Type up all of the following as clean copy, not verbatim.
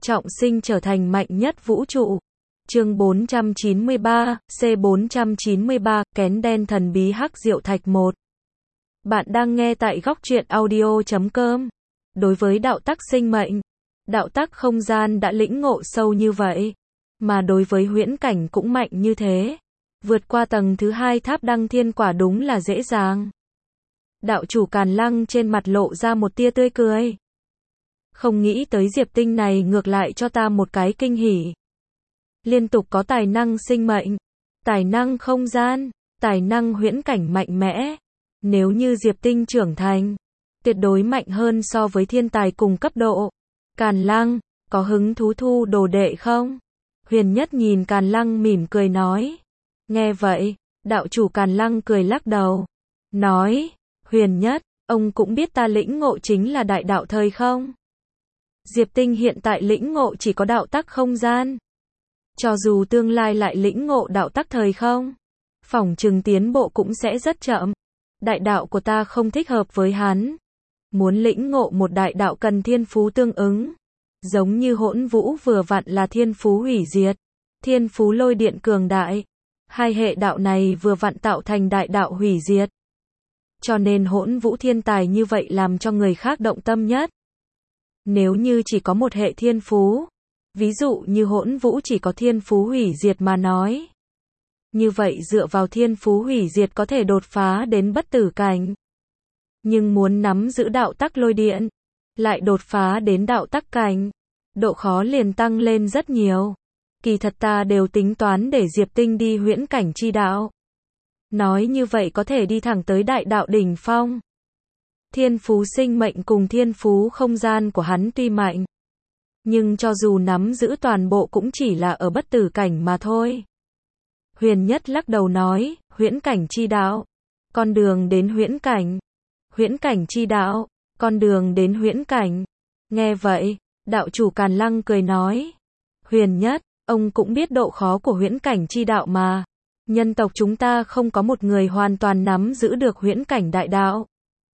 trọng sinh trở thành mạnh nhất vũ trụ. Chương 493, C493, kén đen thần bí hắc diệu thạch 1. Bạn đang nghe tại góc truyện audio.com. Đối với đạo tắc sinh mệnh, đạo tắc không gian đã lĩnh ngộ sâu như vậy, mà đối với huyễn cảnh cũng mạnh như thế. Vượt qua tầng thứ 2 tháp đăng thiên quả đúng là dễ dàng. Đạo chủ Càn Lăng trên mặt lộ ra một tia tươi cười. Không nghĩ tới Diệp Tinh này ngược lại cho ta một cái kinh hỉ. Liên tục có tài năng sinh mệnh, tài năng không gian, tài năng huyễn cảnh mạnh mẽ. Nếu như Diệp Tinh trưởng thành, tuyệt đối mạnh hơn so với thiên tài cùng cấp độ. Càn Lăng, có hứng thú thu đồ đệ không? Huyền Nhất nhìn Càn Lăng mỉm cười nói. Nghe vậy, đạo chủ Càn Lăng cười lắc đầu. Nói, Huyền Nhất, ông cũng biết ta lĩnh ngộ chính là đại đạo thời không? Diệp Tinh hiện tại lĩnh ngộ chỉ có đạo tắc không gian. Cho dù tương lai lại lĩnh ngộ đạo tắc thời không, phỏng chừng tiến bộ cũng sẽ rất chậm. Đại đạo của ta không thích hợp với hắn. Muốn lĩnh ngộ một đại đạo cần thiên phú tương ứng. Giống như Hỗn Vũ vừa vặn là thiên phú hủy diệt, thiên phú lôi điện cường đại. Hai hệ đạo này vừa vặn tạo thành đại đạo hủy diệt. Cho nên Hỗn Vũ thiên tài như vậy làm cho người khác động tâm nhất. Nếu như chỉ có một hệ thiên phú, ví dụ như Hỗn Vũ chỉ có thiên phú hủy diệt mà nói, như vậy dựa vào thiên phú hủy diệt có thể đột phá đến bất tử cảnh. Nhưng muốn nắm giữ đạo tắc lôi điện, lại đột phá đến đạo tắc cảnh, độ khó liền tăng lên rất nhiều. Kỳ thật ta đều tính toán để Diệp Tinh đi huyễn cảnh chi đạo. Nói như vậy có thể đi thẳng tới đại đạo đỉnh phong. Thiên phú sinh mệnh cùng thiên phú không gian của hắn tuy mạnh, nhưng cho dù nắm giữ toàn bộ cũng chỉ là ở bất tử cảnh mà thôi. Huyền Nhất lắc đầu nói, huyễn cảnh chi đạo, con đường đến huyễn cảnh. Huyễn cảnh chi đạo, con đường đến huyễn cảnh. Nghe vậy, đạo chủ Càn Lăng cười nói, Huyền Nhất, ông cũng biết độ khó của huyễn cảnh chi đạo mà. Nhân tộc chúng ta không có một người hoàn toàn nắm giữ được huyễn cảnh đại đạo.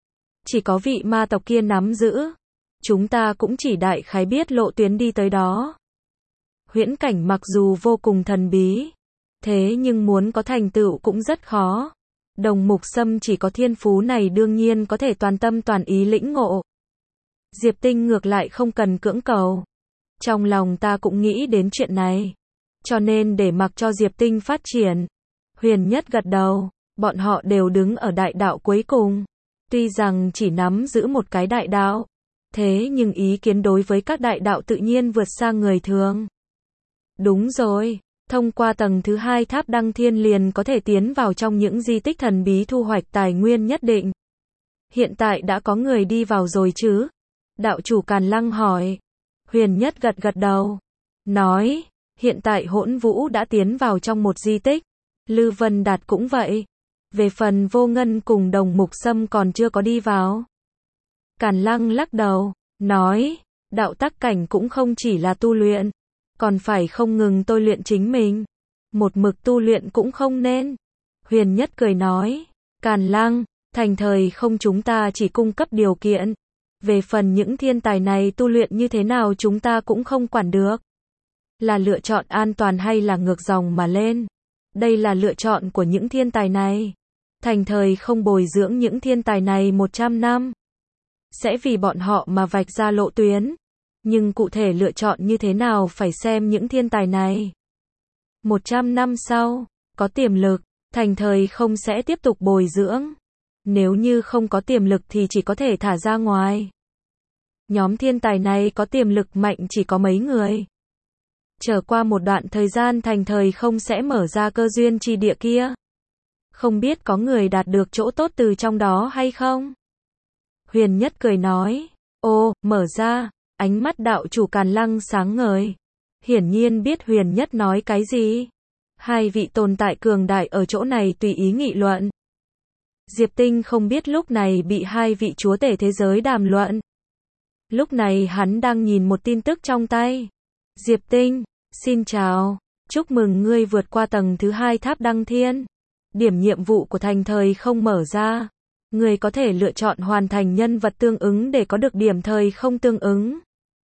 Chỉ có vị ma tộc kia nắm giữ. Chúng ta cũng chỉ đại khái biết lộ tuyến đi tới đó. Huyễn cảnh mặc dù vô cùng thần bí, thế nhưng muốn có thành tựu cũng rất khó. Đồng Mục Sâm chỉ có thiên phú này đương nhiên có thể toàn tâm toàn ý lĩnh ngộ. Diệp Tinh ngược lại không cần cưỡng cầu. Trong lòng ta cũng nghĩ đến chuyện này, cho nên để mặc cho Diệp Tinh phát triển. Huyền Nhất gật đầu, bọn họ đều đứng ở đại đạo cuối cùng. Tuy rằng chỉ nắm giữ một cái đại đạo, thế nhưng ý kiến đối với các đại đạo tự nhiên vượt xa người thường. Đúng rồi, thông qua tầng thứ 2 tháp đăng thiên liền có thể tiến vào trong những di tích thần bí thu hoạch tài nguyên nhất định. Hiện tại đã có người đi vào rồi chứ? Đạo chủ Càn Lăng hỏi. Huyền Nhất gật gật đầu. Nói, hiện tại Hỗn Vũ đã tiến vào trong một di tích. Lư Vân Đạt cũng vậy. Về phần Vô Ngân cùng Đồng Mục Sâm còn chưa có đi vào. Càn Lăng lắc đầu, nói, đạo tắc cảnh cũng không chỉ là tu luyện, còn phải không ngừng tôi luyện chính mình. Một mực tu luyện cũng không nên. Huyền Nhất cười nói, Càn Lăng, thành thời không chúng ta chỉ cung cấp điều kiện. Về phần những thiên tài này tu luyện như thế nào chúng ta cũng không quản được. Là lựa chọn an toàn hay là ngược dòng mà lên. Đây là lựa chọn của những thiên tài này. Thành thời không bồi dưỡng những thiên tài này 100 năm. Sẽ vì bọn họ mà vạch ra lộ tuyến. Nhưng cụ thể lựa chọn như thế nào phải xem những thiên tài này. 100 năm sau, có tiềm lực, thành thời không sẽ tiếp tục bồi dưỡng. Nếu như không có tiềm lực thì chỉ có thể thả ra ngoài. Nhóm thiên tài này có tiềm lực mạnh chỉ có mấy người. Trở qua một đoạn thời gian thành thời không sẽ mở ra cơ duyên chi địa kia. Không biết có người đạt được chỗ tốt từ trong đó hay không? Huyền Nhất cười nói, ô, mở ra, ánh mắt đạo chủ Càn Lăng sáng ngời. Hiển nhiên biết Huyền Nhất nói cái gì. Hai vị tồn tại cường đại ở chỗ này tùy ý nghị luận. Diệp Tinh không biết lúc này bị hai vị chúa tể thế giới đàm luận. Lúc này hắn đang nhìn một tin tức trong tay. Diệp Tinh, xin chào, chúc mừng ngươi vượt qua tầng thứ 2 tháp đăng thiên. Điểm nhiệm vụ của thành thời không mở ra. Ngươi có thể lựa chọn hoàn thành nhân vật tương ứng để có được điểm thời không tương ứng.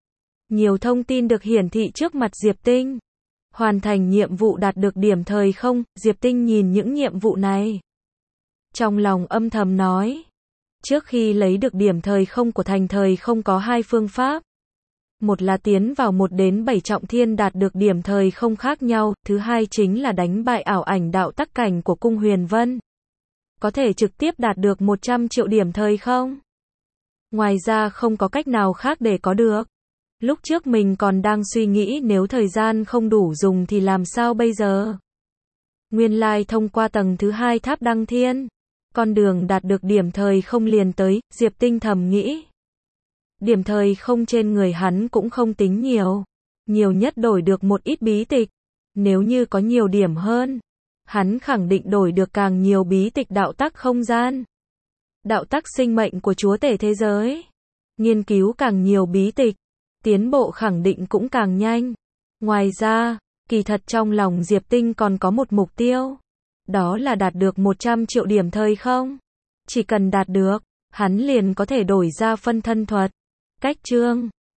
Nhiều thông tin được hiển thị trước mặt Diệp Tinh. Hoàn thành nhiệm vụ đạt được điểm thời không, Diệp Tinh nhìn những nhiệm vụ này. Trong lòng âm thầm nói. Trước khi lấy được điểm thời không của thành thời không có hai phương pháp. Một là tiến vào 1 đến 7 trọng thiên đạt được điểm thời không khác nhau, thứ hai chính là đánh bại ảo ảnh đạo tắc cảnh của cung Huyền Vân. Có thể trực tiếp đạt được 100 triệu điểm thời không. Ngoài ra không có cách nào khác để có được. Lúc trước mình còn đang suy nghĩ nếu thời gian không đủ dùng thì làm sao bây giờ. Nguyên lai thông qua tầng thứ 2 tháp đăng thiên. Con đường đạt được điểm thời không liền tới, Diệp Tinh thầm nghĩ. Điểm thời không trên người hắn cũng không tính nhiều. Nhiều nhất đổi được một ít bí tịch. Nếu như có nhiều điểm hơn, hắn khẳng định đổi được càng nhiều bí tịch đạo tắc không gian. Đạo tắc sinh mệnh của chúa tể thế giới. Nghiên cứu càng nhiều bí tịch, tiến bộ khẳng định cũng càng nhanh. Ngoài ra, kỳ thật trong lòng Diệp Tinh còn có một mục tiêu. Đó là đạt được 100 triệu điểm thời không. Chỉ cần đạt được, hắn liền có thể đổi ra phân thân thuật. Cách chương